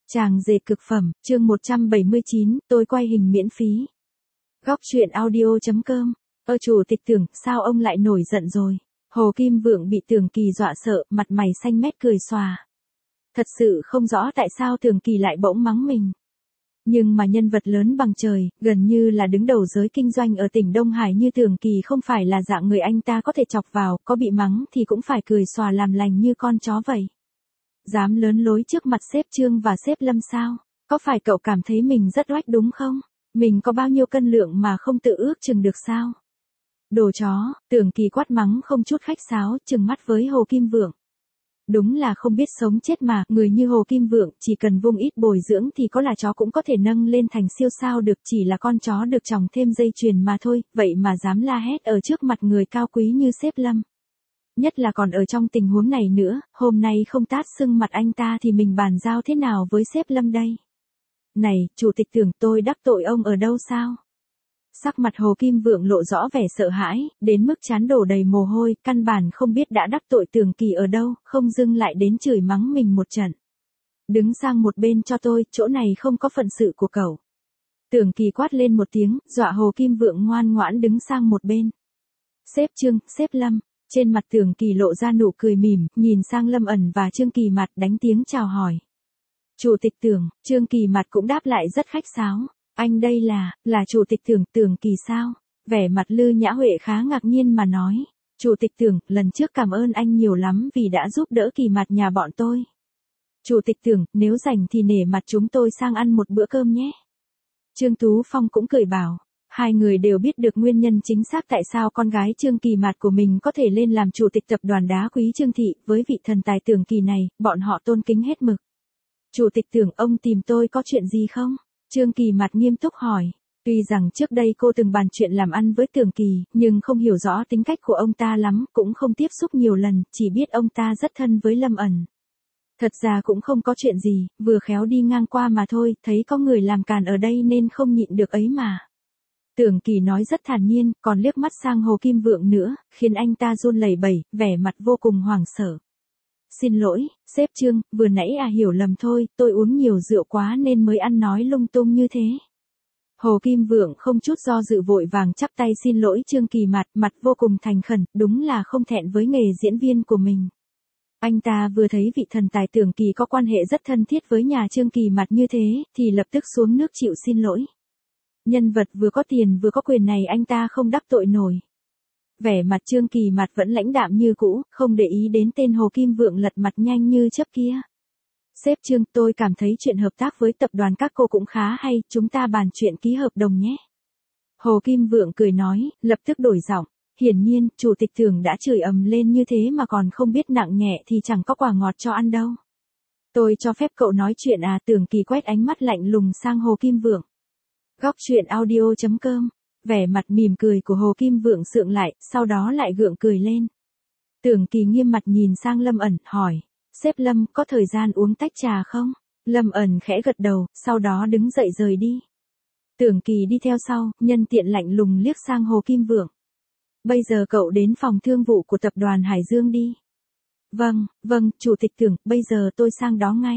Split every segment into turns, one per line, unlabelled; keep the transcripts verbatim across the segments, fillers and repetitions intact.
Chàng dệt cực phẩm, chương một trăm bảy mươi chín, tôi quay hình miễn phí. Góc truyện audio chấm com. Ơ chủ tịch Tưởng, sao ông lại nổi giận rồi? Hồ Kim Vượng bị Tưởng Kỳ dọa sợ, mặt mày xanh mét cười xòa. Thật sự không rõ tại sao Tưởng Kỳ lại bỗng mắng mình. Nhưng mà nhân vật lớn bằng trời, gần như là đứng đầu giới kinh doanh ở tỉnh Đông Hải như Tưởng Kỳ không phải là dạng người anh ta có thể chọc vào, có bị mắng thì cũng phải cười xòa làm lành như con chó vậy. Dám lớn lối trước mặt sếp Trương và sếp Lâm sao? Có phải cậu cảm thấy mình rất oách đúng không? Mình có bao nhiêu cân lượng mà không tự ước chừng được sao? Đồ chó, Tưởng Kỳ quát mắng không chút khách sáo, trừng mắt với Hồ Kim Vượng. Đúng là không biết sống chết mà, người như Hồ Kim Vượng chỉ cần vung ít bồi dưỡng thì có là chó cũng có thể nâng lên thành siêu sao được, chỉ là con chó được tròng thêm dây chuyền mà thôi, vậy mà dám la hét ở trước mặt người cao quý như sếp Lâm. Nhất là còn ở trong tình huống này nữa, hôm nay không tát sưng mặt anh ta thì mình bàn giao thế nào với sếp Lâm đây? Này, chủ tịch Tưởng, tôi đắc tội ông ở đâu sao? Sắc mặt Hồ Kim Vượng lộ rõ vẻ sợ hãi, đến mức trán đổ đầy mồ hôi, căn bản không biết đã đắc tội Tưởng Kỳ ở đâu, không dưng lại đến chửi mắng mình một trận. Đứng sang một bên cho tôi, chỗ này không có phận sự của cậu. Tưởng Kỳ quát lên một tiếng, dọa Hồ Kim Vượng ngoan ngoãn đứng sang một bên. Sếp Trương, sếp Lâm. Trên mặt Tưởng Kỳ lộ ra nụ cười mỉm, nhìn sang Lâm Ẩn và Trương Kỳ Mạt đánh tiếng chào hỏi. Chủ tịch Tưởng, Trương Kỳ Mạt cũng đáp lại rất khách sáo. Anh đây là, là chủ tịch Tưởng, Tưởng Kỳ sao? Vẻ mặt Lư Nhã Huệ khá ngạc nhiên mà nói. Chủ tịch Tưởng, lần trước cảm ơn anh nhiều lắm vì đã giúp đỡ Kỳ Mạt nhà bọn tôi. Chủ tịch Tưởng, nếu rảnh thì nể mặt chúng tôi sang ăn một bữa cơm nhé. Trương Tú Phong cũng cười bảo. Hai người đều biết được nguyên nhân chính xác tại sao con gái Trương Kỳ Mạt của mình có thể lên làm chủ tịch tập đoàn đá quý Trương Thị, với vị thần tài Tưởng Kỳ này, bọn họ tôn kính hết mực. Chủ tịch Tưởng, ông tìm tôi có chuyện gì không? Trương Kỳ Mạt nghiêm túc hỏi. Tuy rằng trước đây cô từng bàn chuyện làm ăn với Tưởng Kỳ, nhưng không hiểu rõ tính cách của ông ta lắm, cũng không tiếp xúc nhiều lần, chỉ biết ông ta rất thân với Lâm Ẩn. Thật ra cũng không có chuyện gì, vừa khéo đi ngang qua mà thôi, thấy có người làm càn ở đây nên không nhịn được ấy mà. Tưởng Kỳ nói rất thản nhiên, còn liếc mắt sang Hồ Kim Vượng nữa, khiến anh ta run lẩy bẩy, vẻ mặt vô cùng hoảng sợ. Xin lỗi, sếp Trương, vừa nãy à hiểu lầm thôi, tôi uống nhiều rượu quá nên mới ăn nói lung tung như thế. Hồ Kim Vượng không chút do dự vội vàng chắp tay xin lỗi Trương Kỳ Mạt, mặt vô cùng thành khẩn, đúng là không thẹn với nghề diễn viên của mình. Anh ta vừa thấy vị thần tài Tưởng Kỳ có quan hệ rất thân thiết với nhà Trương Kỳ Mạt như thế, thì lập tức xuống nước chịu xin lỗi. Nhân vật vừa có tiền vừa có quyền này anh ta không đắc tội nổi. Vẻ mặt Trương Kỳ Mạt vẫn lãnh đạm như cũ, không để ý đến tên Hồ Kim Vượng lật mặt nhanh như chớp kia. Sếp Trương, tôi cảm thấy chuyện hợp tác với tập đoàn các cô cũng khá hay, chúng ta bàn chuyện ký hợp đồng nhé. Hồ Kim Vượng cười nói, lập tức đổi giọng. Hiển nhiên, chủ tịch Tưởng đã chửi ầm lên như thế mà còn không biết nặng nhẹ thì chẳng có quả ngọt cho ăn đâu. Tôi cho phép cậu nói chuyện à? Tưởng Kỳ quét ánh mắt lạnh lùng sang Hồ Kim Vượng. Góc truyện audio chấm com. Vẻ mặt mỉm cười của Hồ Kim Vượng sượng lại, sau đó lại gượng cười lên. Tưởng Kỳ nghiêm mặt nhìn sang Lâm Ẩn, hỏi. Sếp Lâm, có thời gian uống tách trà không? Lâm Ẩn khẽ gật đầu, sau đó đứng dậy rời đi. Tưởng Kỳ đi theo sau, nhân tiện lạnh lùng liếc sang Hồ Kim Vượng. Bây giờ cậu đến phòng thương vụ của tập đoàn Hải Dương đi. Vâng, vâng, chủ tịch Tưởng, bây giờ tôi sang đó ngay.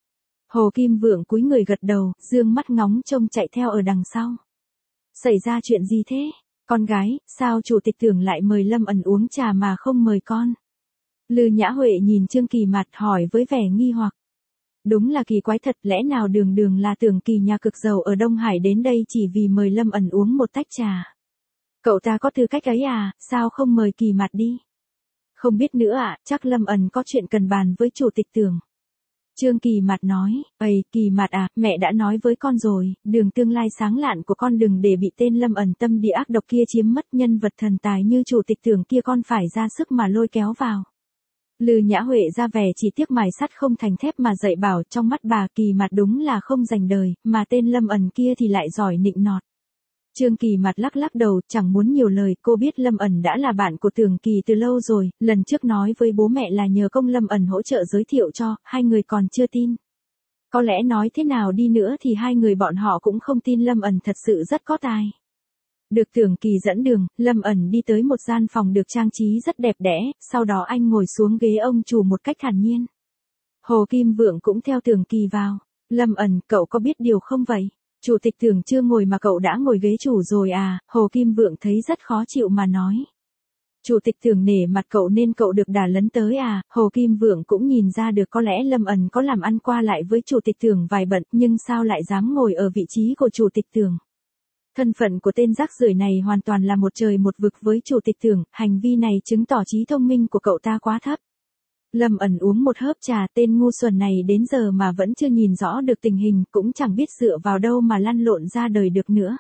Hồ Kim Vượng cúi người gật đầu, dương mắt ngóng trông chạy theo ở đằng sau. Xảy ra chuyện gì thế? Con gái, sao chủ tịch Tưởng lại mời Lâm Ẩn uống trà mà không mời con? Lư Nhã Huệ nhìn Trương Kỳ Mạt hỏi với vẻ nghi hoặc. Đúng là kỳ quái thật, lẽ nào đường đường là Tưởng Kỳ nhà cực giàu ở Đông Hải đến đây chỉ vì mời Lâm Ẩn uống một tách trà. Cậu ta có tư cách ấy à, sao không mời Kỳ Mạt đi? Không biết nữa ạ, à, chắc Lâm Ẩn có chuyện cần bàn với chủ tịch Tưởng. Trương Kỳ Mạt nói, ây, Kỳ Mạt à, mẹ đã nói với con rồi, đường tương lai sáng lạn của con đừng để bị tên Lâm Ẩn tâm địa ác độc kia chiếm mất, nhân vật thần tài như chủ tịch Tưởng kia con phải ra sức mà lôi kéo vào. Lư Nhã Huệ ra vẻ chỉ tiếc mài sắt không thành thép mà dạy bảo, trong mắt bà Kỳ Mạt đúng là không dành đời, mà tên Lâm Ẩn kia thì lại giỏi nịnh nọt. Trương Kỳ Mạt lắc lắc đầu, chẳng muốn nhiều lời, cô biết Lâm Ẩn đã là bạn của Tưởng Kỳ từ lâu rồi, lần trước nói với bố mẹ là nhờ công Lâm Ẩn hỗ trợ giới thiệu cho, hai người còn chưa tin. Có lẽ nói thế nào đi nữa thì hai người bọn họ cũng không tin Lâm Ẩn thật sự rất có tài. Được Tưởng Kỳ dẫn đường, Lâm Ẩn đi tới một gian phòng được trang trí rất đẹp đẽ, sau đó anh ngồi xuống ghế ông chủ một cách thản nhiên. Hồ Kim Vượng cũng theo Tưởng Kỳ vào. Lâm ẩn, cậu có biết điều không vậy? Chủ tịch tưởng chưa ngồi mà cậu đã ngồi ghế chủ rồi à? Hồ Kim Vượng thấy rất khó chịu mà nói. Chủ tịch tưởng nể mặt cậu nên cậu được đả lấn tới à? Hồ Kim Vượng cũng nhìn ra được có lẽ Lâm ẩn có làm ăn qua lại với chủ tịch tưởng vài bận, nhưng sao lại dám ngồi ở vị trí của chủ tịch tưởng? Thân phận của tên rác rưởi này hoàn toàn là một trời một vực với chủ tịch tưởng, hành vi này chứng tỏ trí thông minh của cậu ta quá thấp. Lâm ẩn uống một hớp trà, tên ngu xuẩn này đến giờ mà vẫn chưa nhìn rõ được tình hình, cũng chẳng biết dựa vào đâu mà lăn lộn ra đời được nữa.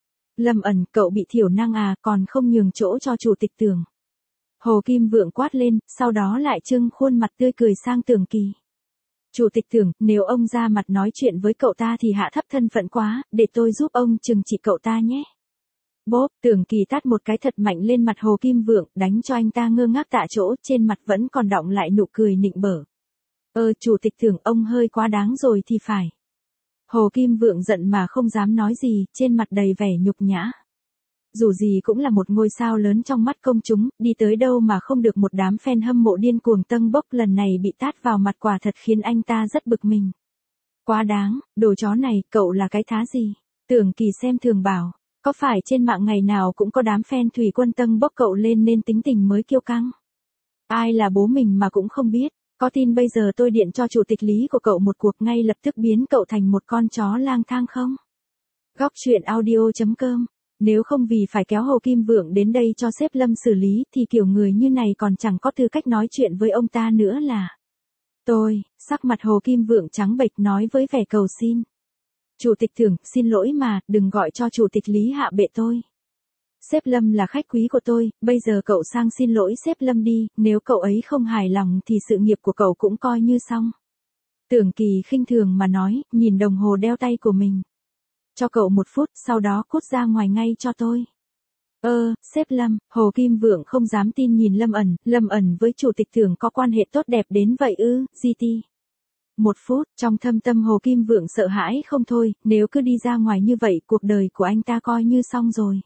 Lâm ẩn, cậu bị thiểu năng à, còn không nhường chỗ cho chủ tịch tưởng. Hồ Kim Vượng quát lên, sau đó lại trưng khuôn mặt tươi cười sang Tưởng Kỳ. Chủ tịch tưởng, nếu ông ra mặt nói chuyện với cậu ta thì hạ thấp thân phận quá, để tôi giúp ông trừng trị cậu ta nhé. Bốp, Tưởng Kỳ tát một cái thật mạnh lên mặt Hồ Kim Vượng, đánh cho anh ta ngơ ngác tại chỗ, trên mặt vẫn còn đọng lại nụ cười nịnh bợ. Ơ, chủ tịch tưởng, ông hơi quá đáng rồi thì phải. Hồ Kim Vượng giận mà không dám nói gì, trên mặt đầy vẻ nhục nhã. Dù gì cũng là một ngôi sao lớn trong mắt công chúng, đi tới đâu mà không được một đám fan hâm mộ điên cuồng tâng bốc, lần này bị tát vào mặt quả thật khiến anh ta rất bực mình. Quá đáng, đồ chó này, cậu là cái thá gì? Tưởng Kỳ xem thường bảo, có phải trên mạng ngày nào cũng có đám fan thủy quân tâng bốc cậu lên nên tính tình mới kiêu căng? Ai là bố mình mà cũng không biết, có tin bây giờ tôi điện cho chủ tịch lý của cậu một cuộc ngay lập tức biến cậu thành một con chó lang thang không? Góc truyện audio chấm com. Nếu không vì phải kéo Hồ Kim Vượng đến đây cho sếp Lâm xử lý thì kiểu người như này còn chẳng có tư cách nói chuyện với ông ta nữa là. Tôi, sắc mặt Hồ Kim Vượng trắng bệch nói với vẻ cầu xin. Chủ tịch tưởng, xin lỗi mà, đừng gọi cho chủ tịch lý hạ bệ tôi. Sếp Lâm là khách quý của tôi, bây giờ cậu sang xin lỗi sếp Lâm đi, nếu cậu ấy không hài lòng thì sự nghiệp của cậu cũng coi như xong. Tưởng Kỳ khinh thường mà nói, nhìn đồng hồ đeo tay của mình. Cho cậu một phút, sau đó cút ra ngoài ngay cho tôi. Ơ, sếp Lâm, Hồ Kim Vượng không dám tin nhìn Lâm ẩn, Lâm ẩn với chủ tịch tưởng có quan hệ tốt đẹp đến vậy ư, giê tê. Một phút, trong thâm tâm Hồ Kim Vượng sợ hãi không thôi, nếu cứ đi ra ngoài như vậy, cuộc đời của anh ta coi như xong rồi.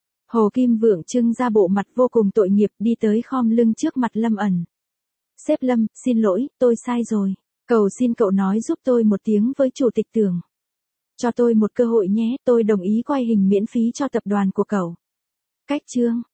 Hồ Kim Vượng trưng ra bộ mặt vô cùng tội nghiệp, đi tới khom lưng trước mặt Lâm ẩn. Sếp Lâm, xin lỗi, tôi sai rồi. Cầu xin cậu nói giúp tôi một tiếng với chủ tịch tưởng. Cho tôi một cơ hội nhé, tôi đồng ý quay hình miễn phí cho tập đoàn của cậu. Cách chương